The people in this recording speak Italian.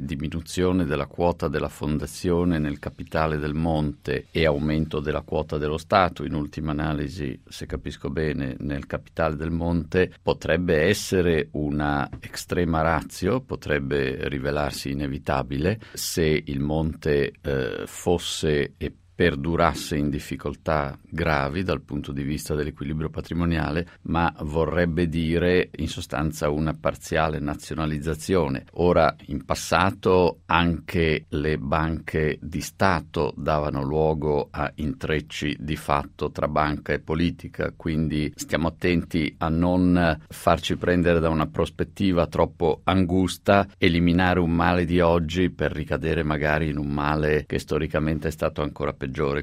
diminuzione della quota della fondazione nel capitale del Monte e aumento della quota dello Stato, in ultima analisi, se capisco bene, nel capitale del Monte, potrebbe essere una extrema ratio, potrebbe rivelarsi inevitabile se il Monte fosse e perdurasse in difficoltà gravi dal punto di vista dell'equilibrio patrimoniale, ma vorrebbe dire in sostanza una parziale nazionalizzazione. Ora, in passato anche le banche di Stato davano luogo a intrecci di fatto tra banca e politica, quindi stiamo attenti a non farci prendere da una prospettiva troppo angusta, eliminare un male di oggi per ricadere magari in un male che storicamente è stato ancora peggiore.